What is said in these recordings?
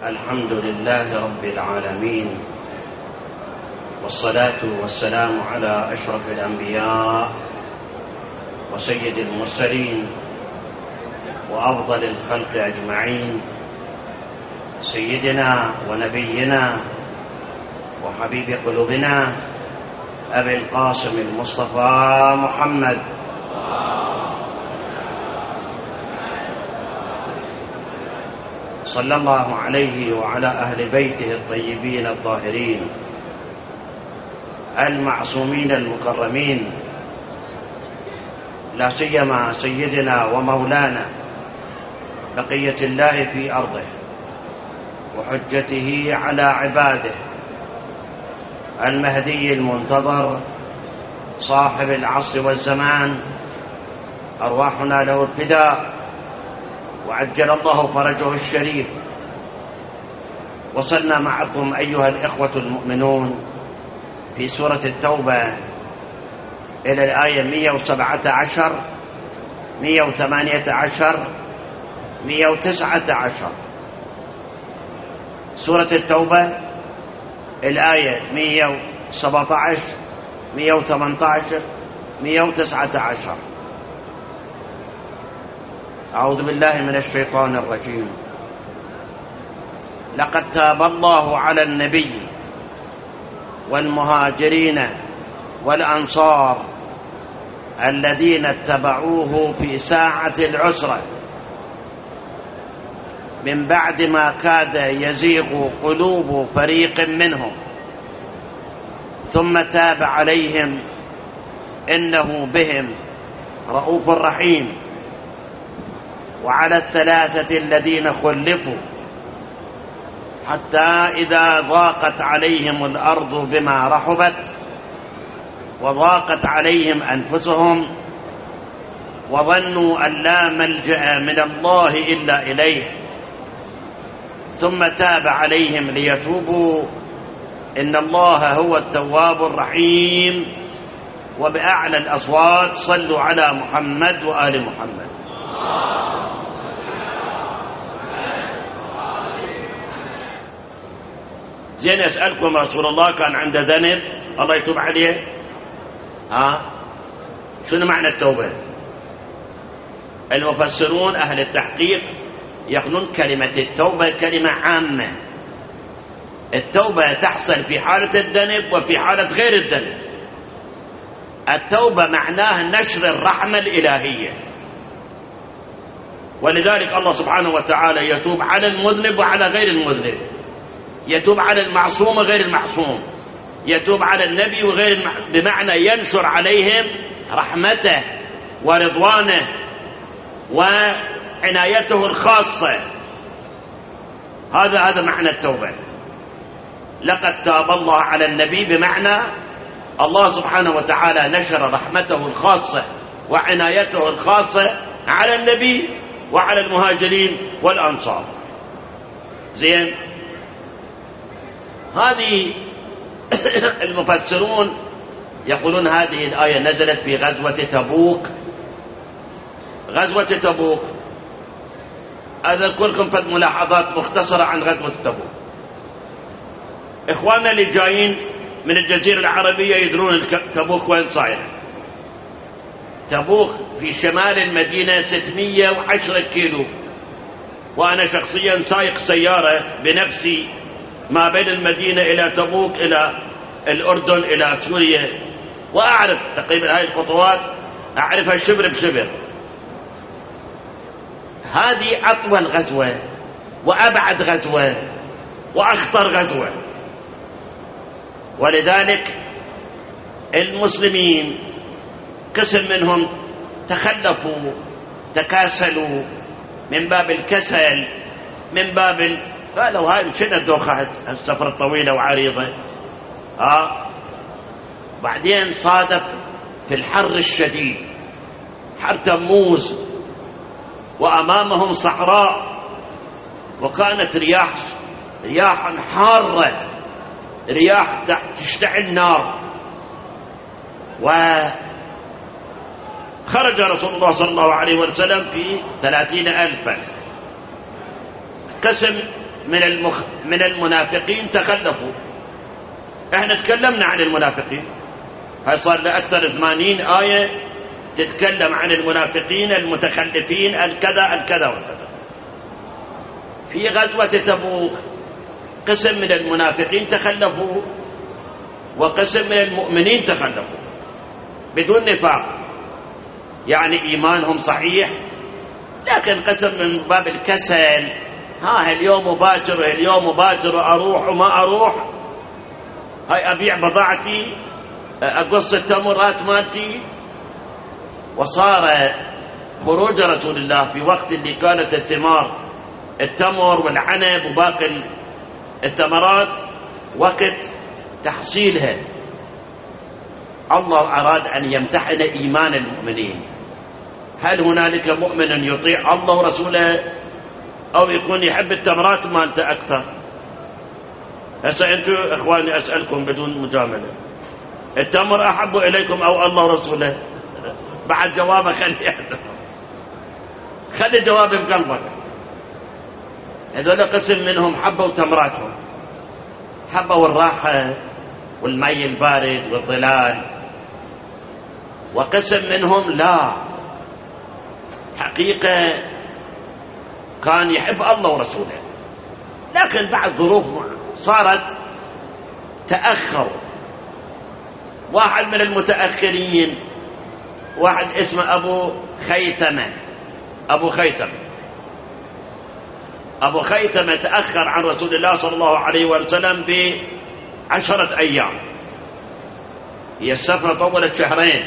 الحمد لله رب العالمين، والصلاة والسلام على أشرف الأنبياء وسيد المرسلين وأفضل الخلق أجمعين، سيدنا ونبينا وحبيب قلوبنا أبي القاسم المصطفى محمد صلى الله عليه وعلى أهل بيته الطيبين الطاهرين المعصومين المكرمين، لا سيما سيدنا ومولانا بقية الله في أرضه وحجته على عباده، المهدي المنتظر صاحب العصر والزمان، أرواحنا له الفداء وعجل الله فرجه الشريف. وصلنا معكم أيها الإخوة المؤمنون في سورة التوبة إلى الآية 117 118 119. سورة التوبة الآية 117 118 119. أعوذ بالله من الشيطان الرجيم. لقد تاب الله على النبي والمهاجرين والأنصار الذين اتبعوه في ساعة العسرة من بعد ما كاد يزيغ قلوب فريق منهم ثم تاب عليهم إنه بهم رؤوف رحيم. وعلى الثلاثة الذين خلفوا حتى إذا ضاقت عليهم الأرض بما رحبت وضاقت عليهم أنفسهم وظنوا أن لا ملجأ من الله إلا إليه ثم تاب عليهم ليتوبوا إن الله هو التواب الرحيم. وبأعلى الأصوات صلوا على محمد وآل محمد. زين، أسألكم رسول الله كان عنده ذنب الله يتوب عليه، شنو معنى التوبة؟ المفسرون أهل التحقيق يقولون كلمة التوبة كلمة عامة. التوبة تحصل في حالة الذنب وفي حالة غير الذنب. التوبة معناها نشر الرحمة الإلهية، ولذلك الله سبحانه وتعالى يتوب على المذنب وعلى غير المذنب، يتوب على المعصوم وغير المعصوم، يتوب على النبي وغير بمعنى ينشر عليهم رحمته ورضوانه وعنايته الخاصة. هذا معنى التوبة. لقد تاب الله على النبي بمعنى الله سبحانه وتعالى نشر رحمته الخاصة وعنايته الخاصة على النبي وعلى المهاجرين والأنصار. زين، هذه المفسرون يقولون هذه الآية نزلت في غزوة تبوك. غزوة تبوك أذكركم فد ملاحظات مختصرة عن غزوة تبوك. إخواننا اللي جايين من الجزيرة العربية يدرون تبوك وين صايرة. تبوك في شمال المدينة 610 كيلو، وأنا شخصيا سايق سيارة بنفسي ما بين المدينة إلى تبوك إلى الأردن إلى سوريا، وأعرف تقريبا هذه الخطوات أعرفها شبر بشبر. هذه أطول غزوة وأبعد غزوة وأخطر غزوة، ولذلك المسلمين قسم منهم تخلفوا تكاسلوا من باب الكسل، من باب قالوا هاي مشينا الدوخة السفر الطويلة وعريضة. بعدين صادف في الحر الشديد حر تموز وأمامهم صحراء، وكانت رياح حارة، رياح تشتعل نار. وخرج رسول الله صلى الله عليه وسلم في 30,000. قسم من المنافقين تخلفوا. احنا تكلمنا عن المنافقين، هاي صار له أكثر 80 آية تتكلم عن المنافقين المتخلفين الكذا الكذا والكذا. في غزوة تبوك قسم من المنافقين تخلفوا وقسم من المؤمنين تخلفوا بدون نفاق، يعني إيمانهم صحيح، لكن قسم من باب الكسل، اليوم مباشر اليوم مباشر، أروح وما أروح، هاي أبيع بضاعتي، أقص التمرات مالتي. وصار خروج رسول الله في وقت اللي كانت التمر والعنب وباقي التمرات وقت تحصيلها. الله أراد أن يمتحن إيمان المؤمنين، هل هنالك مؤمن يطيع الله ورسوله أو يكون يحب التمرات مالته أكثر؟ هسه أنتم إخواني أسألكم بدون مجاملة، التمر أحب إليكم أو الله ورسوله؟ بعد جوابه خلي جوابه بقلبك. هذول قسم منهم حبوا تمراتهم، حبوا الراحة والمي البارد والظلال، وقسم منهم لا، حقيقة كان يحب الله ورسوله، لكن بعد ظروف صارت تأخروا. واحد من المتأخرين، واحد اسمه أبو خيثمة تأخر عن رسول الله صلى الله عليه وسلم ب10 أيام. هي السفرة طولت 2 شهر،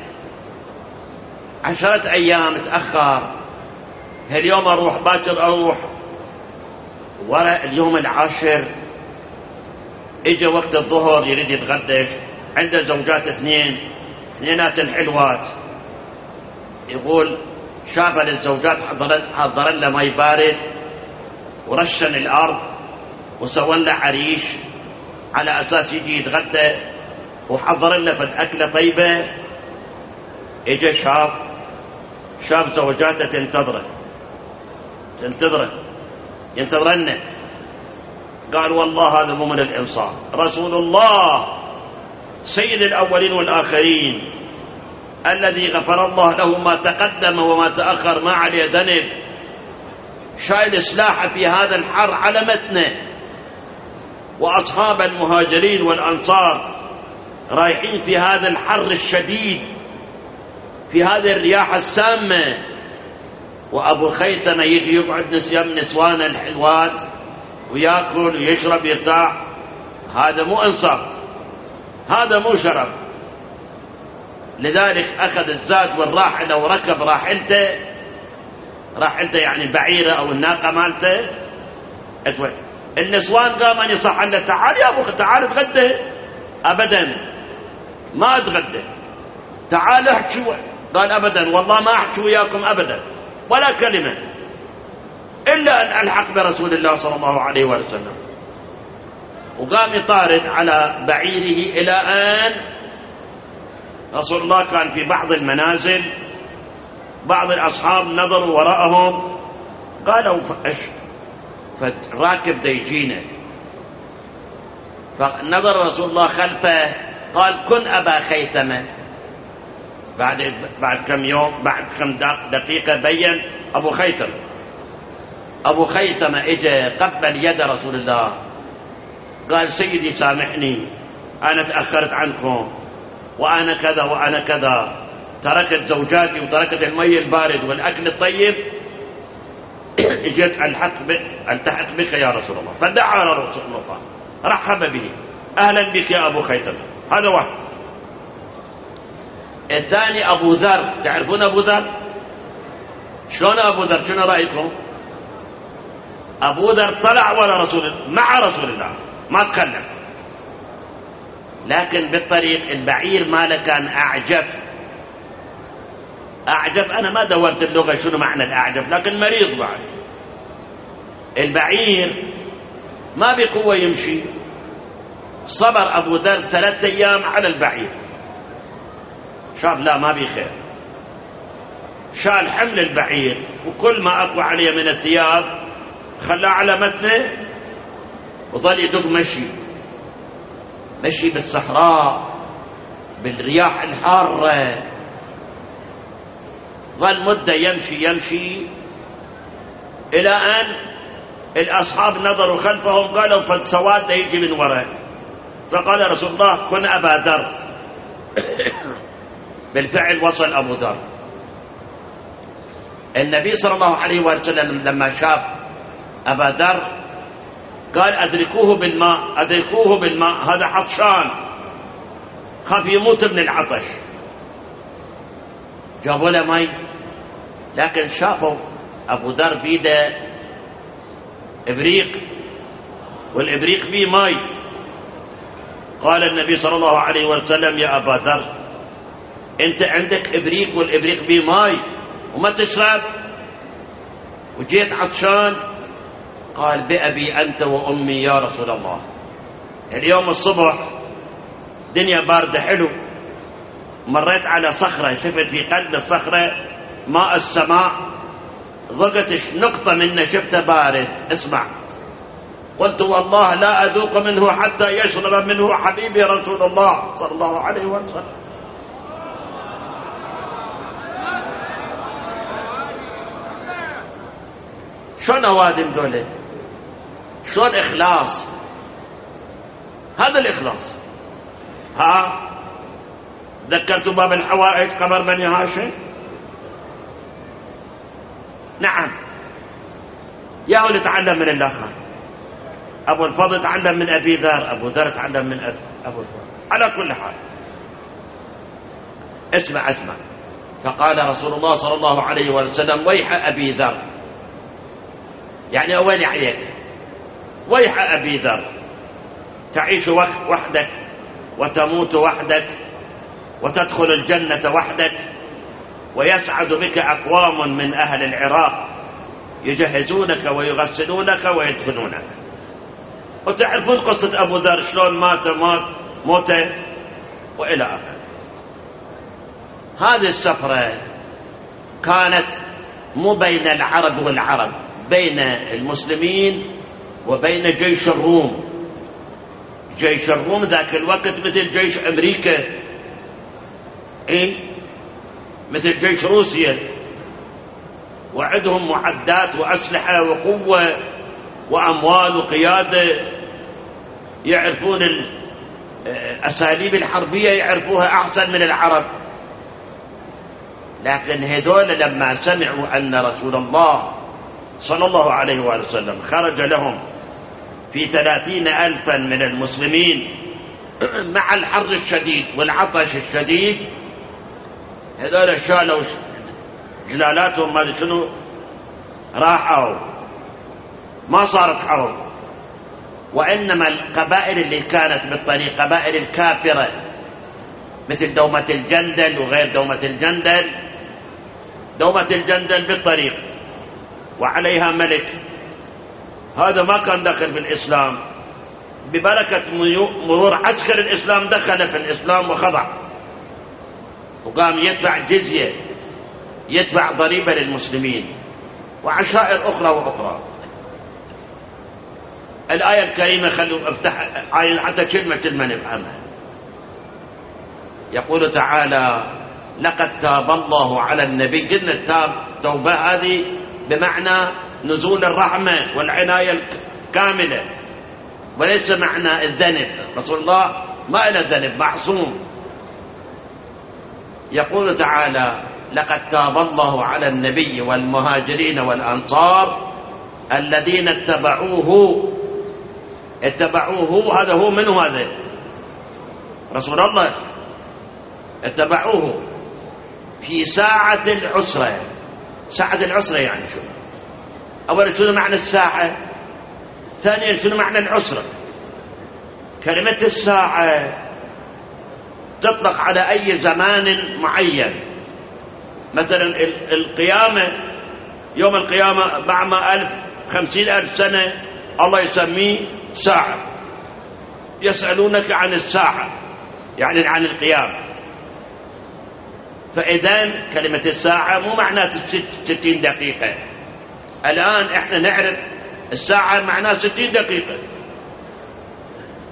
10 أيام تأخر. اليوم أروح باكر أروح، وراء اليوم 10 إجا وقت الظهر يريد يتغدى، عنده زوجات 2 حلوات، يقول شاف للزوجات حضر له ماء بارد ورشن الأرض وسوى له عريش على أساس يجي يتغدى، وحضر له فد أكلة طيبة. إجا شاف زوجاته ينتظرن، قال والله هذا مو من الإنصاف، رسول الله سيد الأولين والآخرين الذي غفر الله له ما تقدم وما تأخر، ما عليه ذنب، شايل سلاحه في هذا الحر على متنه، وأصحاب المهاجرين والأنصار رايحين في هذا الحر الشديد، في هذه الرياح السامة، وأبو خيثمة يجي يقعد نسوان الحلوات ويأكل ويشرب يرتاح. هذا مو إنصاف، هذا مو شرف. لذلك أخذ الزاد والراحلة وركب راحلته يعني البعيرة أو الناقة مالته. النسوان قام أن يصح له تعال يا أبو تعال اتغدى، أبدا ما اتغدى، تعال احكي. قال أبدا والله ما أحكي وياكم أبدا ولا كلمة إلا أن ألحق برسول الله صلى الله عليه وسلم. وقام يطارد على بعيره إلى أن رسول الله كان في بعض المنازل، بعض الأصحاب نظروا وراءهم قالوا فراكب ديجينه، فنظر رسول الله خلفه قال كن أبا خيثمة. بعد كم يوم، بعد كم دقيقة بين أبو خيثمة إجا قبل يد رسول الله، قال سيدي سامحني، أنا تأخرت عنكم وأنا كذا وأنا كذا، تركت زوجاتي وتركت المي البارد والأكل الطيب، اجت التحق بك يا رسول الله. فدعا رسول الله، رحب به، أهلا بك يا أبو خيثمة. هذا واحد. الثاني أبو ذر، تعرفون أبو ذر؟ شلون أبو ذر؟ شنو رأيكم؟ أبو ذر طلع مع رسول الله، ما تكلم، لكن بالطريق البعير ماله كان أعجف. أنا ما دورت اللغة شنو معنى الأعجف، لكن مريض بعد. البعير ما بقوة يمشي، صبر أبو ذر 3 أيام على البعير، شاف لا ما بي خير، شال حمل البعير وكل ما أقوى عليه من الثياب خلاه على متنه وظل يدق مشي بالصحراء بالرياح الحارة، ظل مدة يمشي إلى أن الأصحاب نظروا خلفهم قالوا قد سواد يجي من وراء، فقال رسول الله كن أبا ذر. بالفعل وصل أبو ذر. النبي صلى الله عليه وسلم لما شاف أبا ذر قال أدركوه بالماء، هذا عطشان خاف يموت من العطش. جابوا له مي، لكن شافوا أبو ذر بيده إبريق والإبريق فيه مي. قال النبي صلى الله عليه وسلم يا أبا ذر أنت عندك إبريق والإبريق فيه مي وما تشرب وجيت عطشان؟ قال بأبي أنت وأمي يا رسول الله، اليوم الصبح دنيا باردة حلو، مريت على صخرة شفت في قلب الصخرة ماء السماء، ضقت نقطة منه شفته بارد، اسمع، قلت والله لا أذوق منه حتى يشرب منه حبيبي رسول الله صلى الله عليه وسلم. شلون أوادم دولة؟ شلون إخلاص؟ هذا الإخلاص. ذكرت باب الحوائج قبر بني هاشم؟ نعم. ياهو نتعلم من الآخر. أبو الفضل تعلم من أبي ذر، أبو ذر تعلم من أبو الفضل. على كل حال اسمع. فقال رسول الله صلى الله عليه وسلم ويح أبي ذر، يعني أولي عليك، ويح أبي ذر، تعيش وحدك وتموت وحدك وتدخل الجنة وحدك، ويسعد بك أقوام من أهل العراق يجهزونك ويغسلونك ويدفنونك. وتعرفون قصة أبو ذر شلون موت وإلى آخره. هذه السفرة كانت مو بين العرب والعرب، بين المسلمين وبين جيش الروم. جيش الروم ذاك الوقت مثل جيش أمريكا، مثل جيش روسيا، وعندهم معدات وأسلحة وقوة وأموال وقيادة، يعرفون الأساليب الحربية يعرفوها أحسن من العرب. لكن هذول لما سمعوا أن رسول الله صلى الله عليه وسلم خرج لهم في 30,000 من المسلمين مع الحر الشديد والعطش الشديد، هذول شالوا جلالاتهم ما شنو، راحوا، ما صارت حرب. وإنما القبائل اللي كانت بالطريق قبائل الكافرة مثل دومة الجندل وغير دومة الجندل. دومة الجندل بالطريق وعليها ملك، هذا ما كان دخل في الإسلام، ببركة مرور عسكر الإسلام دخل في الإسلام وخضع، وقام يدفع جزية، يدفع ضريبة للمسلمين وعشائر أخرى وأخرى. الآية الكريمة خلوا افتح عين حتى كلمة نفهمها. يقول تعالى لقد تاب الله على النبي. قلنا التاب توبة هذه بمعنى نزول الرحمة والعناية الكاملة، وليس معنى الذنب. رسول الله ما له ذنب، معصوم. يقول تعالى لقد تاب الله على النبي والمهاجرين والأنصار الذين اتبعوه. هذا هو من هذا رسول الله، اتبعوه في ساعة العسرة. ساعة العسرة يعني شو؟ أولا شنو معنى الساعة؟ ثانيا شنو معنى العسرة؟ كلمة الساعة تطلق على أي زمان معين. مثلا القيامة، يوم القيامة بعد 50,000 سنة الله يسميه ساعة. يسألونك عن الساعة يعني عن القيامة. فإذن كلمة الساعة مو معناته 60 دقيقة. الآن احنا نعرف الساعة معناها 60 دقيقة،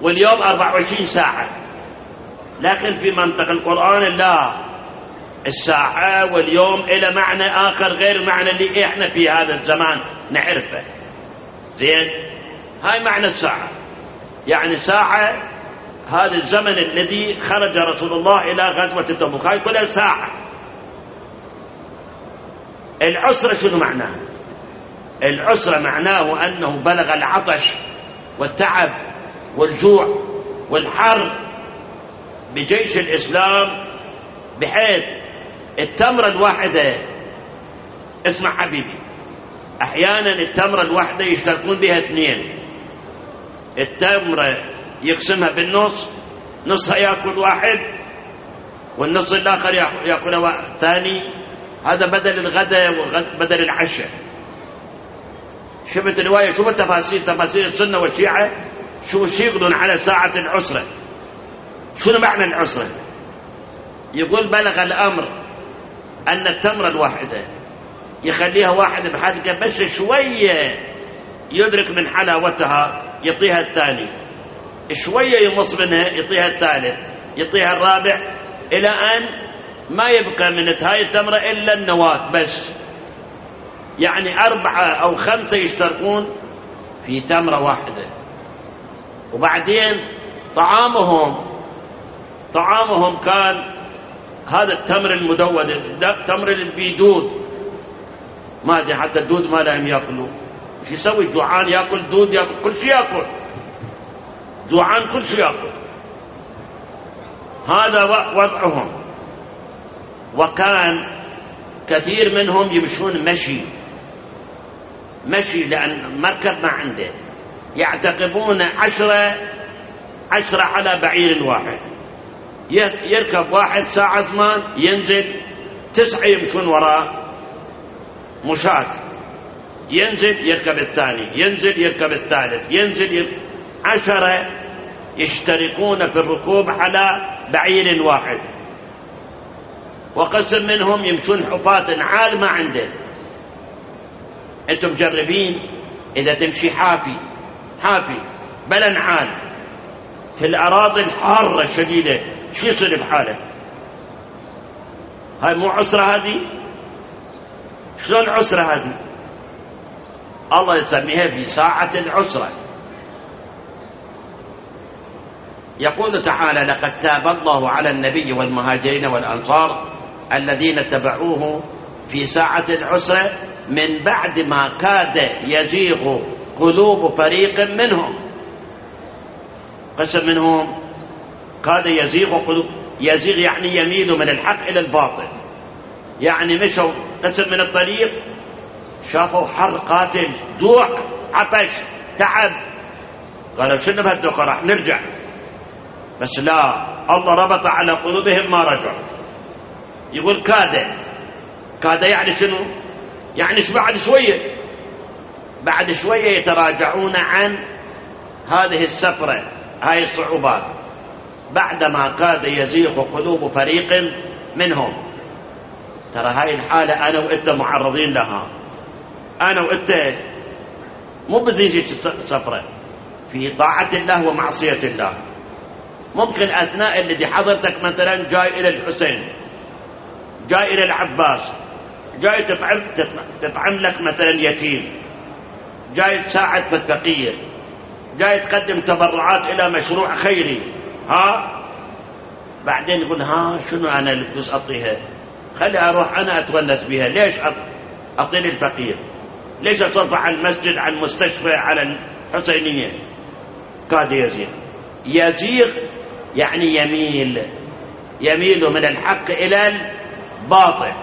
واليوم 24 ساعة، لكن في منطق القرآن لا، الساعة واليوم إلى معنى آخر غير معنى اللي إحنا في هذا الزمان نعرفه. زين، هاي معنى الساعة، يعني ساعة هذا الزمن الذي خرج رسول الله إلى غزوة تبوك، هاي كلها ساعة. العسرة شنو معناه؟ العسرة معناه أنه بلغ العطش والتعب والجوع والحر بجيش الإسلام، بحيث التمرة الواحدة، اسمع حبيبي، أحيانا التمرة الواحدة يشتركون بها اثنين، التمرة يقسمها بالنص، نصها يأكل واحد والنص الآخر يأكله ثاني، هذا بدل الغداء وبدل العشاء. شفت الرواية، شوف تفاسير السنة والشيعة، شوف يقولون على ساعة العسرة. شنو معنى العسرة؟ يقول بلغ الأمر أن التمرة الواحدة يخليها واحد بحدقة بس شوية يدرك من حلاوتها يعطيها الثاني، شوية يمص منها يعطيها الثالث، يعطيها الرابع، إلى أن ما يبقى من هاي التمرة إلا النواة بس. يعني 4 أو 5 يشتركون في تمرة واحدة. وبعدين طعامهم كان هذا التمر المدود، التمر البيدود، ما أدري حتى الدود ما لهم يأكلوا، شو يسوي؟ جوعان يأكل دود، يأكل كل شيء، يأكل جوعان كل شيء يأكل. هذا وضعهم. وكان كثير منهم يمشون مشي لأن مركب ما عنده، يعتقبون 10 على بعير واحد، يركب واحد ساعة زمان، ينزل 9 يمشون وراه مشاة، ينزل يركب الثاني، ينزل يركب الثالث، ينزل 10 يشتركون في الركوب على بعير واحد. وقسم منهم يمشون حفاة عال ما عنده. انتم مجربين اذا تمشي حافي بلا نعال في الاراضي الحارة الشديدة، شو يصير بحالك؟ هاي مو عسرة هذه؟ شلون عسرة هذه؟ الله يسميها في ساعة العسرة. يقول تعالى: لقد تاب الله على النبي والمهاجرين والأنصار الذين اتبعوه في ساعة العسرة من بعد ما كاد يزيغ قلوب فريق منهم. قسم منهم كاد يزيغ يعني يميل من الحق إلى الباطل، يعني مشوا قسم من الطريق، شافوا حر قاتل، جوع، عطش، تعب، قالوا شنو بهالدخة، راح نرجع. بس لا، الله ربط على قلوبهم ما رجعوا. يقول كاد يعني شنو؟ يعني بعد شوية يتراجعون عن هذه السفرة، هاي الصعوبات، بعدما كاد يزيغ قلوب فريق منهم. ترى هاي الحالة أنا وإنت معرضين لها، أنا وإنت مو بذيجي سفرة في طاعة الله ومعصية الله. ممكن أثناء الذي حضرتك مثلا جاي إلى الحسين، جاي إلى العباس، جاي تطعم لك مثلا يتيم، جاي تساعد في الفقير، جاي تقدم تبرعات إلى مشروع خيري، بعدين يقول شنو أنا الفلوس أعطيها، خلي أروح أنا أتونس بها، ليش أعطي للفقير، ليش أصرف على المسجد، على المستشفى، على الحسينية. كاد يزيغ يعني يميل من الحق إلى الباطل.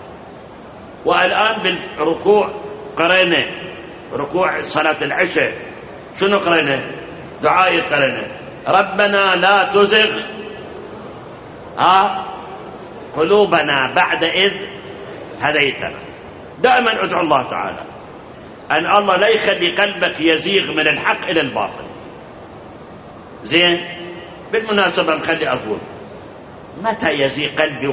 والآن بالركوع قرينا ركوع صلاة العشاء، شنو قرينا؟ دعاء قرينا: ربنا لا تزغ قلوبنا بعد إذ هديتنا. دائما ادعو الله تعالى أن الله لا يخلي قلبك يزيغ من الحق إلى الباطل. زين، بالمناسبة مخلي أقول، متى يزيغ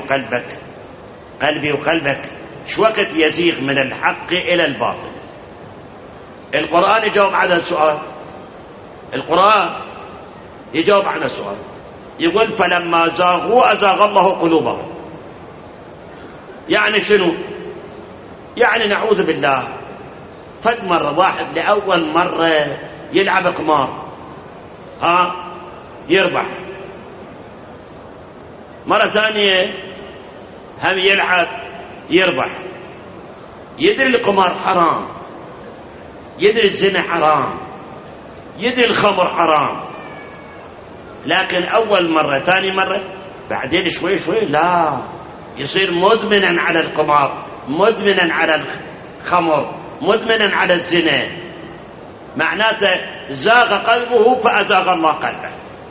قلبي وقلبك شو وقت يزيغ من الحق إلى الباطل؟ القرآن يجاوب على السؤال. القرآن يجاوب عن السؤال. يقول فلما زاغوا أزاغ الله قلوبهم. يعني شنو؟ يعني نعوذ بالله فد مرة واحد لأول مرة يلعب قمار يربح، مرة ثانية هم يلعب يربح، يدري القمار حرام، يدري الزنا حرام، يدري الخمر حرام، لكن أول مرة ثاني مرة بعدين شوي شوي لا يصير مدمنا على القمار، مدمنا على الخمر، مدمنا على الزنا. معناته زاغ قلبه فأزاغ الله قلبه.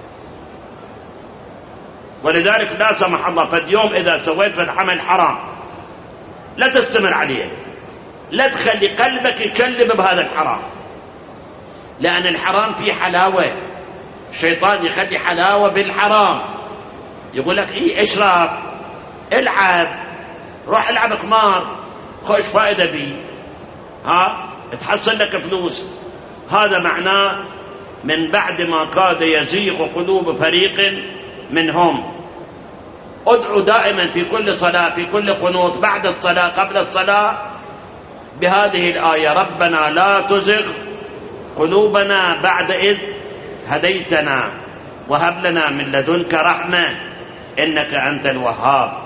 ولذلك لا سمح الله فد يوم إذا سويت فد عمل حرام لا تستمر عليه، لا تخلي قلبك يكلب بهذا الحرام، لأن الحرام فيه حلاوة. الشيطان يخلي حلاوة بالحرام، يقول لك إيه اشرب، العب، روح العب قمار، خوش فائدة بي، تحصل لك فلوس. هذا معناه من بعد ما كاد يزيغ قلوب فريق منهم. ادعوا دائما في كل صلاة، في كل قنوت، بعد الصلاة، قبل الصلاة، بهذه الآية: ربنا لا تزغ قلوبنا بعد إذ هديتنا وهب لنا من لدنك رحمة إنك أنت الوهاب.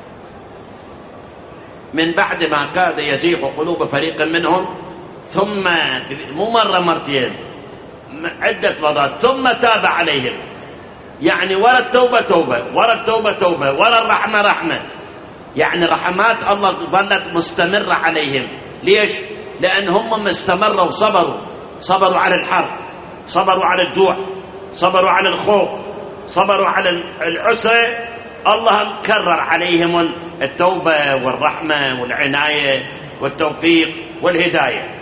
من بعد ما كاد يزيغ قلوب فريق منهم، ثم مو مرة مرتين، عدة مرات، ثم تاب عليهم. يعني ورا التوبة توبة، ورا التوبة توبة، ورا الرحمة رحمة. يعني رحمات الله ظلت مستمرة عليهم. ليش؟ لأن هم استمروا وصبروا، صبروا على الحرب، صبروا على الجوع، صبروا على الخوف، صبروا على العسرة. الله كرر عليهم التوبة والرحمة والعناية والتوفيق والهداية.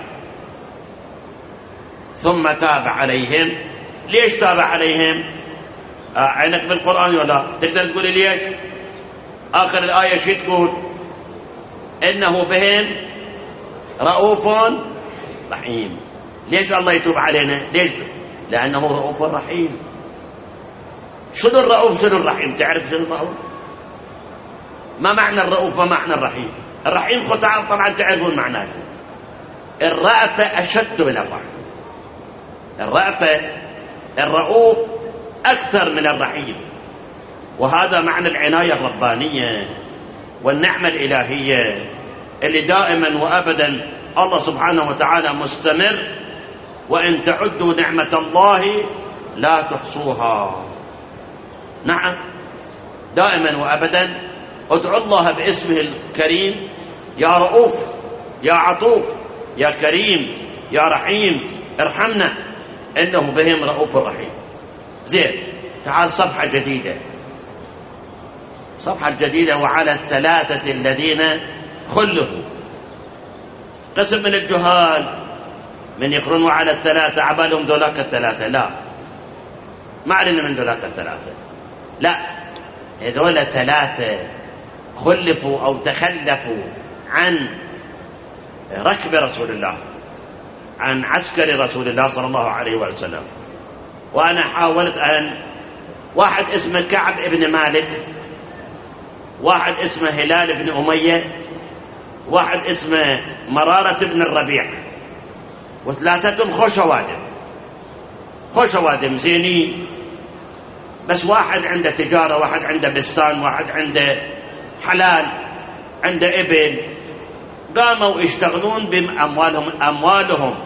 ثم تاب عليهم. ليش تاب عليهم؟ عينك بالقرآن ولا تقدر تقولي ليش؟ آخر الآية شو تقول؟ إنه بهم رؤوف رحيم. ليش الله يتوب علينا؟ ليش؟ لأنه رؤوف رحيم. شنو الرؤوف شنو الرحيم؟ تعرف شنو الرؤوف؟ ما معنى الرؤوف وما معنى الرحيم؟ الرحيم طبعا تعرفون معناته. الرأفة أشد من الرحمة. الرأفة، الرؤوف أكثر من الرحيم. وهذا معنى العناية الربانية والنعمة الإلهية اللي دائما وأبدا الله سبحانه وتعالى مستمر: وإن تعدوا نعمة الله لا تحصوها. نعم، دائما وأبدا ادعوا الله باسمه الكريم: يا رؤوف، يا عطوف، يا كريم، يا رحيم، ارحمنا إنه بهم رؤوف رحيم. زين، تعال صفحة جديدة. صفحة جديدة: وعلى الثلاثة الذين خلفوا. قسم من الجهال من يقرنوا على الثلاثة عبالهم ذولاك الثلاثة. لا، ما علينا من ذولاك الثلاثة، لا، هذول ثلاثة خلفوا أو تخلفوا عن ركب رسول الله، عن عسكر رسول الله صلى الله عليه وسلم. وأنا حاولت أن واحد اسمه كعب بن مالك، واحد اسمه هلال بن أمية، واحد اسمه مرارة بن الربيع، وثلاثتهم خوش وادم زينين، بس واحد عنده تجارة، واحد عنده بستان، واحد عنده حلال، عنده إبل، قاموا يشتغلون بأموالهم.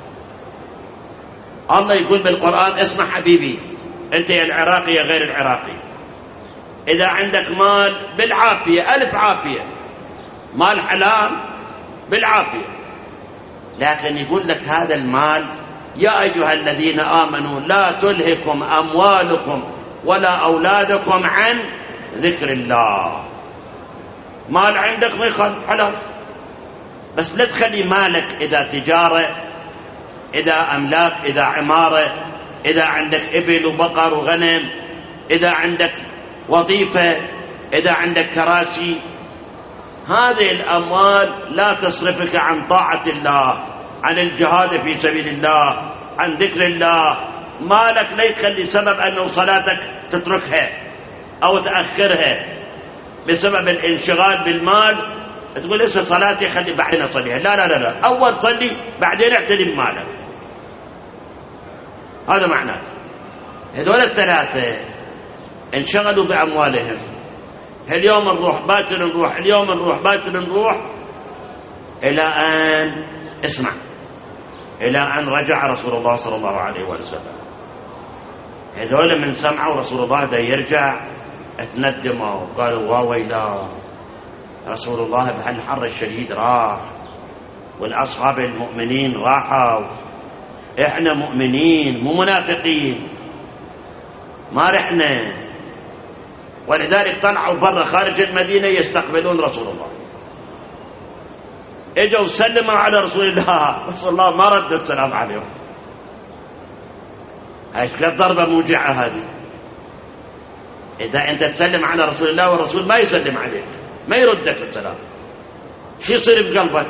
الله يقول بالقرآن: اسمع حبيبي أنت يا العراقي يا غير العراقي، إذا عندك مال بالعافية، ألف عافية، مال حلال بالعافية، لكن يقول لك هذا المال: يا أيها الذين آمنوا لا تلهكم أموالكم ولا أولادكم عن ذكر الله. مال عندك ما يخالف حلال، بس لا تخلي مالك إذا تجارة، إذا أملاك، إذا عمارة، إذا عندك إبل وبقر وغنم، إذا عندك وظيفة، إذا عندك كراسي، هذه الأموال لا تصرفك عن طاعة الله، عن الجهاد في سبيل الله، عن ذكر الله، مالك لا تخلي سبب أنه صلاتك تتركها أو تأخرها بسبب الانشغال بالمال، تقول لسه صلاتي خلي بعدين أصليها. لا لا لا لا، أول صلي بعدين اعتني بمالك. هذا معناه هذول الثلاثة انشغلوا بأموالهم. اليوم نروح باكر نروح، اليوم نروح باكر نروح، إلى أن اسمع، إلى أن رجع رسول الله صلى الله عليه وسلم. هذول من سمعوا رسول الله دا يرجع اتندموا وقالوا واويلا، رسول الله بهالحر الشديد راح، والأصحاب المؤمنين راحوا، إحنا مؤمنين مو منافقين ما رحنا. ولذلك طلعوا برا خارج المدينة يستقبلون رسول الله. اجوا سلموا على رسول الله، رسول الله ما رد السلام عليهم. ايش قد ضربة موجعة هذه؟ إذا أنت تسلم على رسول الله والرسول ما يسلم عليك، ما يردك السلام، شو يصير بقلبك؟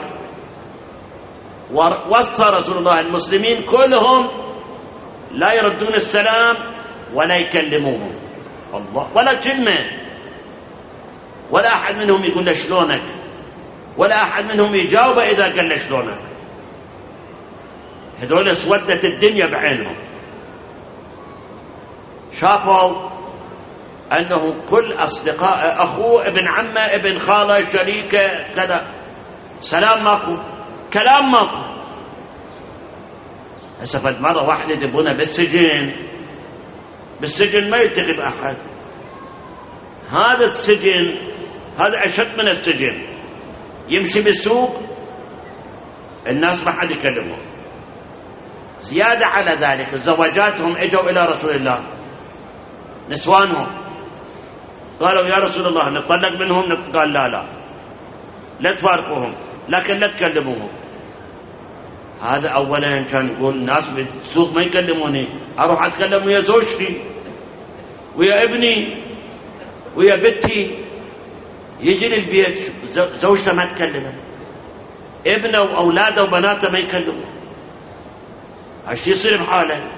ووصى رسول الله المسلمين كلهم لا يردون السلام ولا يكلموهم الله ولا كلمة، ولا أحد منهم يقول له شلونك، ولا أحد منهم يجاوب إذا قال له شلونك. هذول اسودت الدنيا بعينهم، شافوا أنه كل أصدقاء أخوه ابن عمه ابن خاله شريكه كذا، سلام ماكو، كلام ماكو. هسه فد مرة واحدة يذبونه بالسجن ما يلتقي بأحد. هذا السجن هذا أشد من السجن، يمشي بالسوق الناس ما حد يكلمه. زيادة على ذلك زوجاتهم اجوا إلى رسول الله، نسوانهم قالوا يا رسول الله نطلق منهم، قال لا تفارقوهم لكن لا تكلموهم. هذا أولا كان يقول الناس بالسوق ما يكلموني، أروح أتكلم ويا زوجتي ويا ابني ويا بنتي. يجي للبيت زوجته ما تكلمه، ابنه وأولاده وبناته ما يكلموا، هالشي يصير بحاله.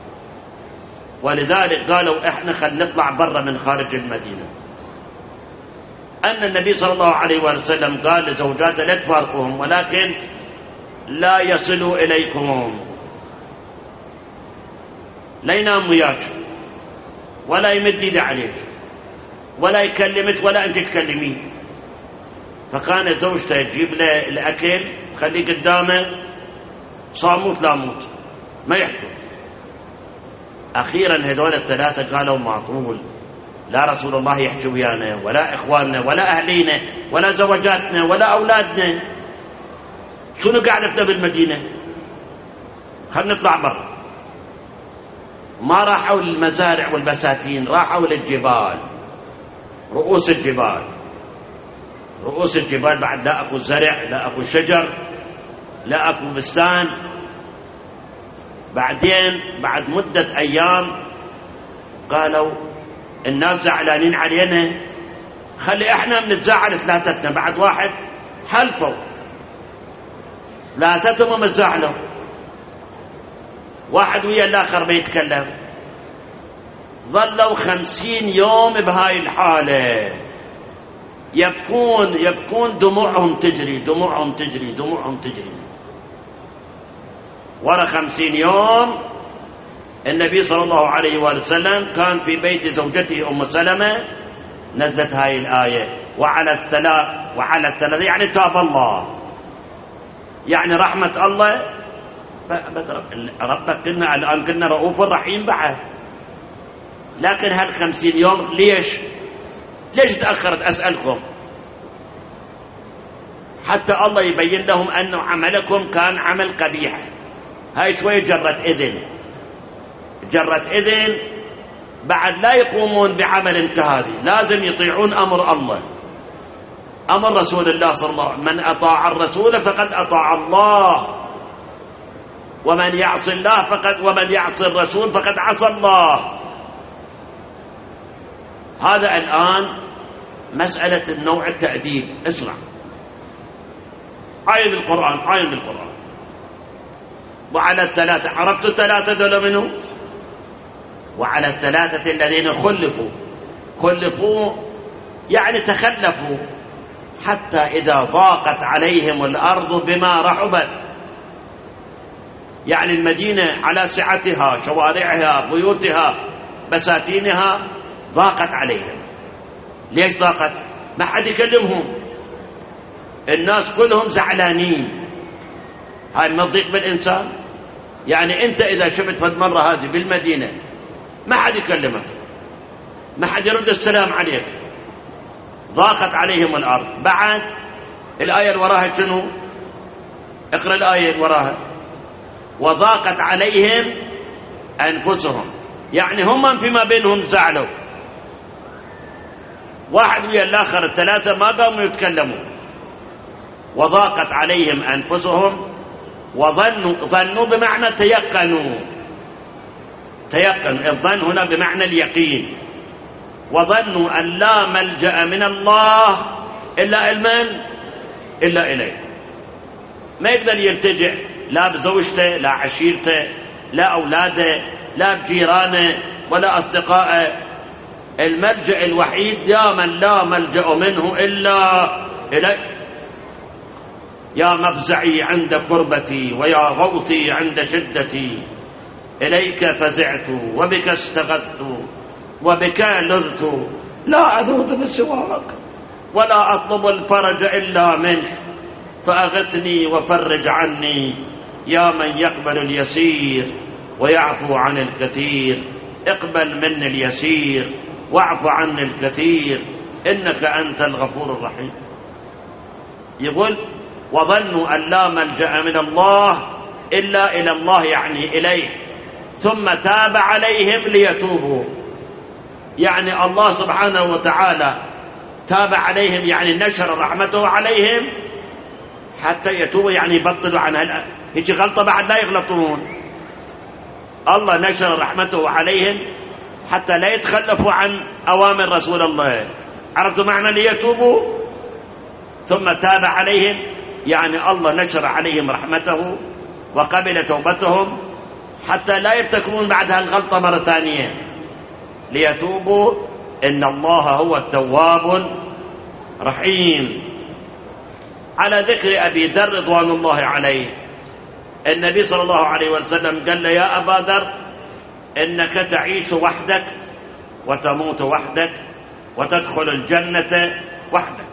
ولذلك قالوا احنا خل نطلع برا من خارج المدينة. أن النبي صلى الله عليه وسلم قال لزوجاته لا تفارقوهم ولكن لا يصلوا إليكم، لا ينام وياك ولا يمد يده عليك ولا يكلمك ولا أنت تكلمين. فكانت زوجته تجيب له الأكل تخليه قدامه صاموت لا موت ما يحكي. أخيرا هذول الثلاثة قالوا معقول لا رسول الله يحكي ويانا ولا إخواننا ولا أهلينا ولا زوجاتنا ولا أولادنا، شنو قعدتنا بالمدينة؟ خلنا نطلع برا. ما راحوا للمزارع والبساتين، راحوا للجبال، رؤوس الجبال. رؤوس الجبال بعد لا أكو زرع لا أكو شجر لا أكو بستان. بعدين بعد مدة أيام قالوا الناس زعلانين علينا، خلي احنا بنتزعل ثلاثتنا. بعد واحد حلفوا ثلاثتهم متزعلوا، واحد ويا الآخر ما يتكلم. ظلوا 50 يوم بهاي الحالة، يبكون دموعهم تجري دموعهم تجري دموعهم تجري. ورا 50 يوم النبي صلى الله عليه وسلم كان في بيت زوجته أم سلمة، نزلت هاي الآية وعلى الثلاث يعني تاب الله، يعني رحمة الله. ربك كنا الآن كنا رؤوف رحيم بعد، لكن هال 50 يوم ليش تأخرت أسألكم؟ حتى الله يبين لهم أن عملكم كان عمل قبيح. هاي شوية جرت إذن بعد لا يقومون بعمل كهذه، لازم يطيعون أمر الله أمر رسول الله صلى الله عليه وسلم. من أطاع الرسول فقد أطاع الله، ومن يعصي الله ومن يعصي الرسول فقد عصى الله. هذا الآن مسألة النوع التأديب. اسمع، عين بالقرآن. وعلى الثلاثة، عرفتوا الثلاثة دول منه؟ وعلى الثلاثة الذين خلفوا يعني تخلفوا، حتى إذا ضاقت عليهم الأرض بما رحبت، يعني المدينة على سعتها، شوارعها، بيوتها، بساتينها، ضاقت عليهم. ليش ضاقت؟ ما حد يكلمهم، الناس كلهم زعلانين. هاي من الضيق بالإنسان. يعني أنت إذا شفت مرة هذه بالمدينة ما حد يكلمك، ما حد يرد السلام عليك، ضاقت عليهم الأرض. بعد الآية اللي وراها شنو؟ اقرأ الآية اللي وراها. وضاقت عليهم أنفسهم، يعني هم فيما بينهم زعلوا، واحد ويا الآخر، الثلاثة ما قاموا يتكلموا. وضاقت عليهم أنفسهم ظنوا بمعنى تيقنوا، الظن هنا بمعنى اليقين. وظنوا أن لا ملجأ من الله إلا إليه. ما يقدر يلتجئ لا بزوجته، لا عشيرته، لا أولاده، لا بجيرانه ولا أصدقائه. الملجأ الوحيد يا من لا ملجأ منه إلا إليه. يا مفزعي عند كربتي ويا غوثي عند شدتي، إليك فزعت وبك استغثت وبك لذت، لا أذوذ بسواك ولا أطلب الفرج إلا منك، فأغثني وفرج عني يا من يقبل اليسير ويعفو عن الكثير. اقبل مني اليسير واعف عني الكثير إنك أنت الغفور الرحيم. يقول وظنوا أن لا ملجأ من الله إلا إلى الله، يعني إليه، ثم تاب عليهم ليتوبوا. يعني الله سبحانه وتعالى تاب عليهم، يعني نشر رحمته عليهم حتى يتوبوا، يعني يبطلوا عن هيك غلطة بعد لا يغلطون. الله نشر رحمته عليهم حتى لا يتخلفوا عن أوامر رسول الله. عرفتوا معنى ليتوبوا؟ ثم تاب عليهم، يعني الله نشر عليهم رحمته وقبل توبتهم حتى لا يرتكبون بعدها الغلطة مرة ثانية. ليتوبوا إن الله هو التواب الرحيم. على ذكر أبي ذر رضوان الله عليه، النبي صلى الله عليه وسلم قال له يا أبا ذر إنك تعيش وحدك وتموت وحدك وتدخل الجنة وحدك.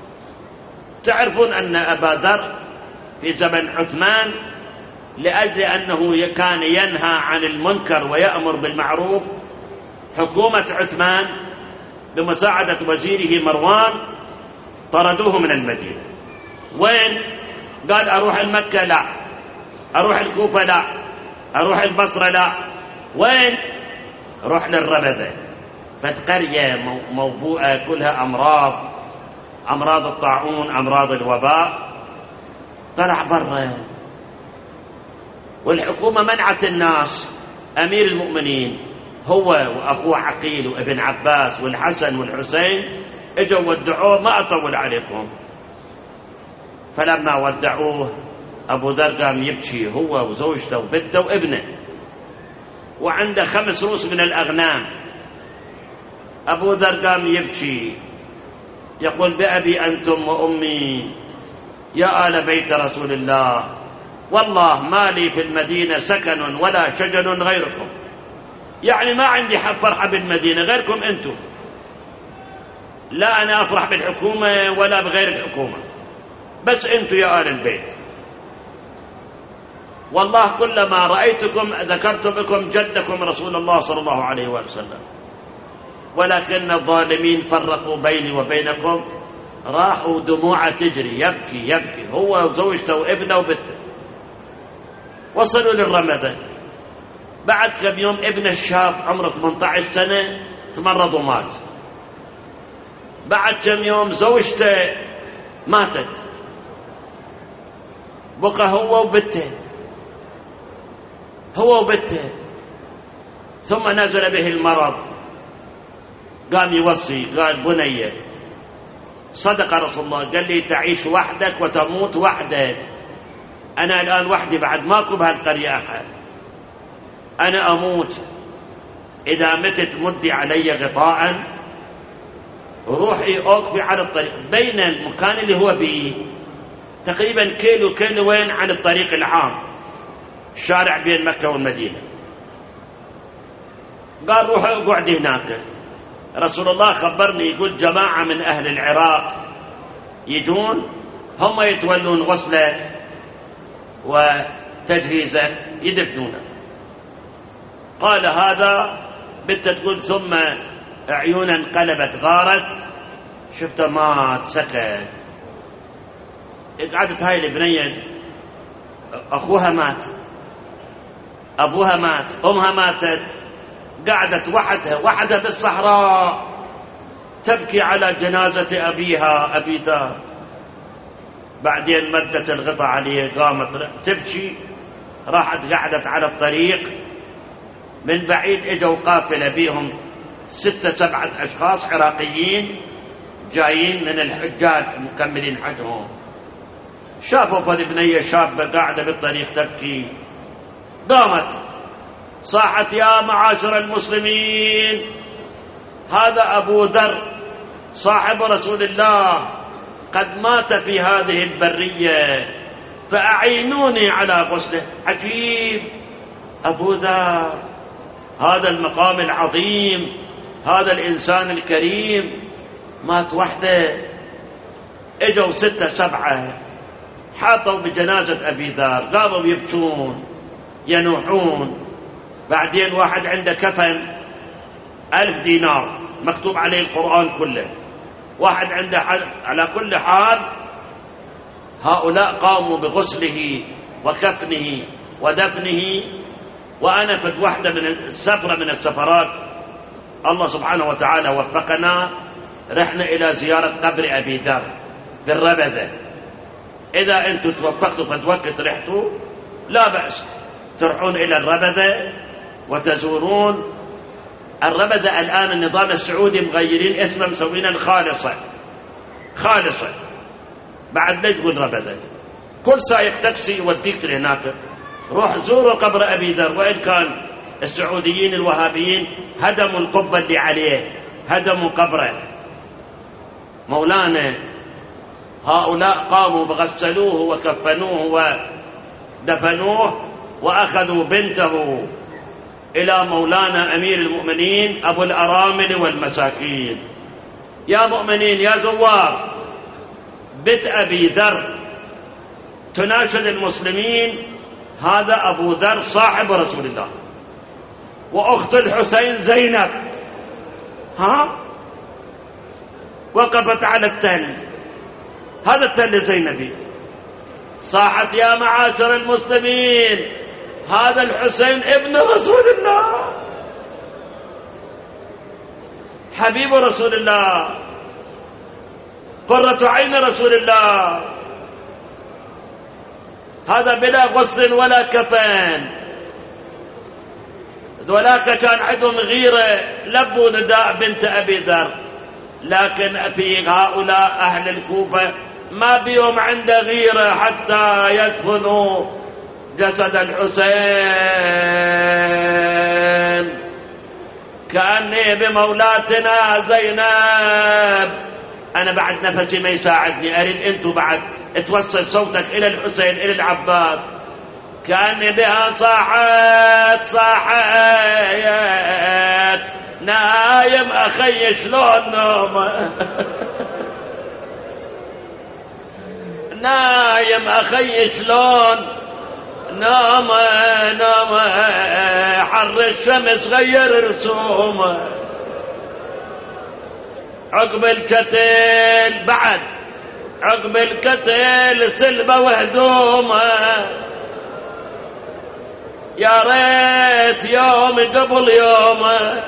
تعرفون أن أبا ذر في زمن عثمان لأجل أنه كان ينهى عن المنكر ويأمر بالمعروف، حكومة عثمان بمساعدة وزيره مروان طردوه من المدينة. وين؟ قال أروح المكة لا، أروح الكوفة لا، أروح البصرة لا. وين؟ روح للربذة، فالقرية موبوءة كلها أمراض الطاعون، أمراض الوباء. طلع برا، والحكومة منعت الناس. أمير المؤمنين هو وأخوه عقيل وابن عباس والحسن والحسين اجوا ودعوه، ما أطول عليكم. فلما ودعوه أبو ذر قام يبكي، هو وزوجته وبنته وابنه، وعنده 5 رؤوس من الأغنام. أبو ذر قام يبكي يقول بأبي أنتم وأمي يا آل بيت رسول الله، والله ما لي في المدينة سكن ولا شجن غيركم. يعني ما عندي فرحة بالمدينة غيركم أنتم، لا أنا أفرح بالحكومة ولا بغير الحكومة، بس أنتم يا آل البيت. والله كلما رأيتكم ذكرت بكم جدكم رسول الله صلى الله عليه وسلم، ولكن الظالمين فرقوا بيني وبينكم. راحوا دموعه تجري، يبكي هو وزوجته وابنه وبنته. وصلوا للرمذة. بعد كم يوم ابن الشاب عمره 18 سنة تمرض ومات. بعد كم يوم زوجته ماتت، بقى هو وبنته. ثم نزل به المرض، قام يوصي قال بني صدق رسول الله، قال لي تعيش وحدك وتموت وحدك. أنا الآن وحدي، بعد ماكو بهالقرية أحد، أنا أموت إذا متت مدي علي غطاء روحي أوقفي على الطريق بين المكان اللي هو به تقريبا كيلوين عن الطريق العام، الشارع بين مكة والمدينة. قال روحي اقعد هناك. رسول الله خبرني يقول جماعة من أهل العراق يجون هم يتولون غسله وتجهيزه يدفنونه. قال هذا بنت تقول ثم عيونا انقلبت غارت، شفته مات سكت. قعدت هاي البنية أخوها مات، أبوها مات، أمها ماتت، قعدت وحدها بالصحراء تبكي على جنازة أبيها أبي ذر. بعدين مدت الغطاء عليه قامت تبكي، راحت قعدت على الطريق. من بعيد اجوا قافلة بيهم 6-7 أشخاص عراقيين جايين من الحجاج مكملين حجهم. شافوا هذه بنية شابة قاعدة بالطريق تبكي، قامت صاحت يا معاشر المسلمين هذا أبو ذر صاحب رسول الله قد مات في هذه البرية فأعينوني على غسله. عجيب، أبو ذر هذا المقام العظيم، هذا الإنسان الكريم مات وحده. اجوا 6-7 حاطوا بجنازة أبي ذر، قاموا يبكون ينوحون. بعدين واحد عنده كفن 1000 دينار مكتوب عليه القرآن كله، واحد عنده على كل حال. هؤلاء قاموا بغسله وكفنه ودفنه. وأنا في واحدة من السفرة من السفرات الله سبحانه وتعالى وفقنا، رحنا إلى زيارة قبر أبي ذر بالربذة. إذا أنتم توفقتوا في وقت رحتوا لا بأس تروحون إلى الربذة وتزورون. الربذة الآن النظام السعودي مغيرين اسمه مسوينا الخالصة، خالصة بعد لا تقول ربذة. كل سائق تاكسي يوديك لهناك. روح زوروا قبر أبي ذر، وإن كان السعوديين الوهابيين هدموا القبة اللي عليه، هدموا قبره. مولانا هؤلاء قاموا بغسلوه وكفنوه ودفنوه وأخذوا بنته إلى مولانا أمير المؤمنين أبو الأرامل والمساكين. يا مؤمنين يا زوار بيت أبي ذر تناشد المسلمين هذا أبو ذر صاحب رسول الله، وأخت الحسين زينب وقفت على التل، هذا التل زينبي، صاحت يا معاشر المسلمين هذا الحسين ابن رسول الله حبيب رسول الله قرة عين رسول الله، هذا بلا غسل ولا كفن. ذولاك كان عندهم غيرة لبوا نداء بنت أبي ذر، لكن في هؤلاء أهل الكوفة ما بيهم عنده غيرة حتى يدفنوا جسد الحسين. كأني بمولاتنا زينب. أنا بعد نفسي ما يساعدني، أريد أنتم بعد توصل صوتك إلى الحسين إلى العباس. كأني بها صاحت نايم أخي شلون نوم نايم أخي شلون نوم حر الشمس غير رسومه. عقب الكتل بعد عقب الكتل سلبة وهدومه. يا ريت يوم قبل يومه.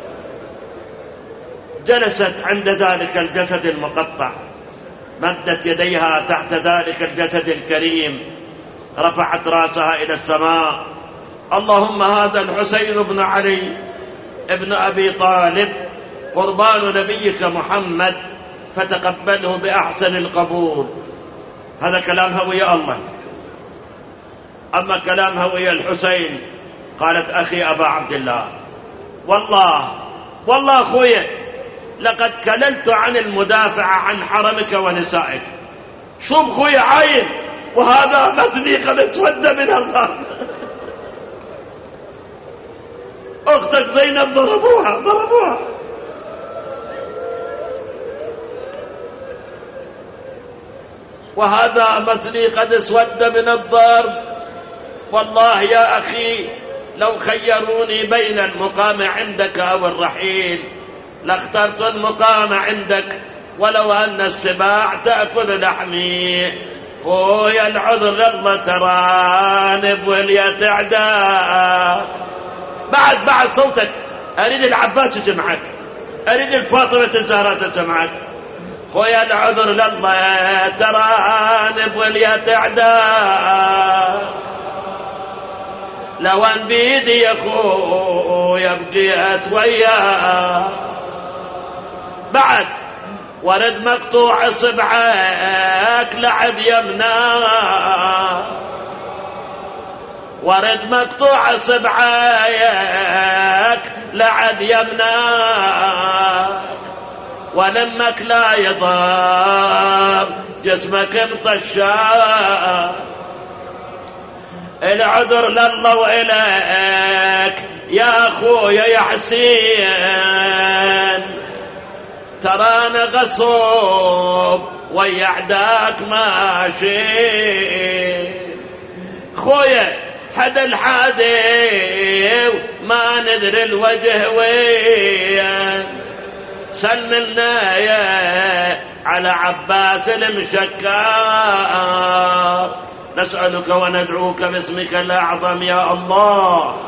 جلست عند ذلك الجسد المقطع، مدت يديها تحت ذلك الجسد الكريم، رفعت راسها إلى السماء. اللهم هذا الحسين بن علي ابن أبي طالب قربان نبيك محمد فتقبله بأحسن القبول. هذا كلامها ويا الله. أما كلامها ويا الحسين قالت أخي أبا عبد الله والله أخويا لقد كللت عن المدافعة عن حرمك ونسائك. شوف أخويا عاين، وهذا مثني قد اسود من الغار. أختك زينب ضربوها وهذا مثني قد اسود من الضرب. والله يا أخي لو خيروني بين المقام عندك أو الرحيل لاخترت المقام عندك، ولو أن السباع تأكل لحمي. خويا العذر الله ترانب وليتعداك. بعد صوتك، أريد العباس يسمعك، أريد الفاطمة الزهراء تسمعك. خويا العذر لله ترانب وليتعداك. لو ان بيدي يا خويا بقيت وياك. بعد ورد مقطوع اصبعك لعد يمناك، ورد مقطوع اصبعك لعد يمناك. ولمك لا يضام جسمك مطشاك. العذر لله وإليك يا أخويا يا حسين، ترانا غصوب ويعداك ماشي. خويا حد الحادي ما ندري الوجه وين. سلمنا يا على عباس المشكار. نسألك وندعوك باسمك الأعظم يا الله.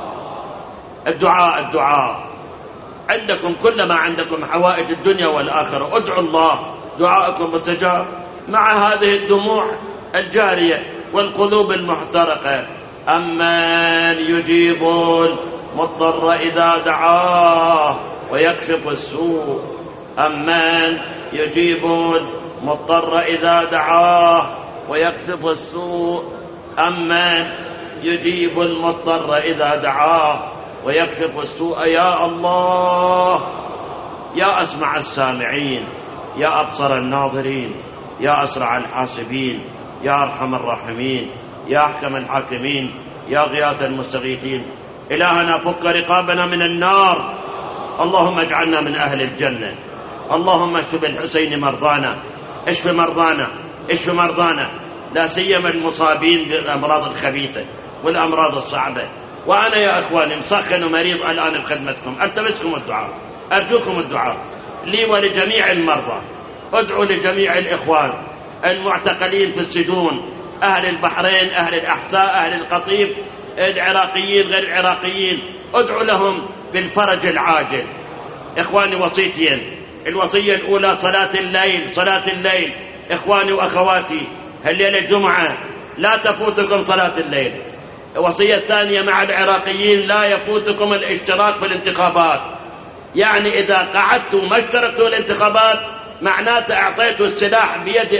الدعاء عندكم، كلما عندكم حوائج الدنيا والآخرة ادعوا الله، دعاءكم مستجاب مع هذه الدموع الجارية والقلوب المحترقة. أمن يجيب المضطر إذا دعاه ويكشف السوء. أمن يجيب المضطر إذا دعاه ويكشف السوء. أمن يجيب المضطر إذا دعاه ويكشف السوء. يا الله، يا أسمع السامعين، يا أبصر الناظرين، يا أسرع الحاسبين، يا أرحم الراحمين، يا أحكم الحاكمين، يا غياث المستغيثين. إلهنا فك رقابنا من النار. اللهم اجعلنا من أهل الجنة. اللهم اشف بالحسين مرضانا، اشف مرضانا، لا سيما المصابين بالأمراض الخبيثة والأمراض الصعبة. وأنا يا أخواني مسخن ومريض الآن بخدمتكم، ألتمسكم الدعاء، أرجوكم الدعاء لي ولجميع المرضى. ادعوا لجميع الإخوان المعتقلين في السجون، أهل البحرين، أهل الأحساء، أهل القطيف، العراقيين غير العراقيين، ادعوا لهم بالفرج العاجل. إخواني وصيتين، الوصية الأولى صلاة الليل. إخواني وأخواتي هالليلة الجمعة لا تفوتكم صلاة الليل. الوصية الثانية مع العراقيين لا يفوتكم الاشتراك في الانتخابات. يعني إذا قعدتوا ما اشتركتوا الانتخابات معناته أعطيتوا السلاح بيد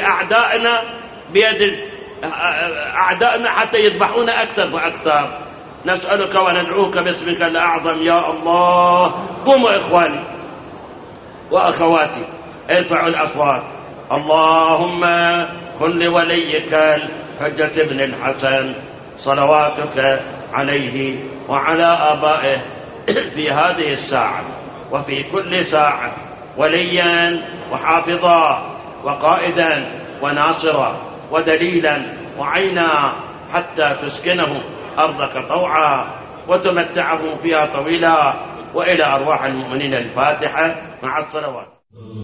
أعدائنا حتى يذبحونا أكثر فأكثر. نسألك وندعوك باسمك الأعظم يا الله. قوموا إخواني وأخواتي ارفعوا الأصوات. اللهم كن لوليك الحجة بن الحسن صلواتك عليه وعلى آبائه في هذه الساعة وفي كل ساعة وليا وحافظا وقائدا وناصرا ودليلا وعينا، حتى تسكنه أرضك طوعا وتمتعه فيها طويلا. وإلى أرواح المؤمنين الفاتحة مع الصلوات.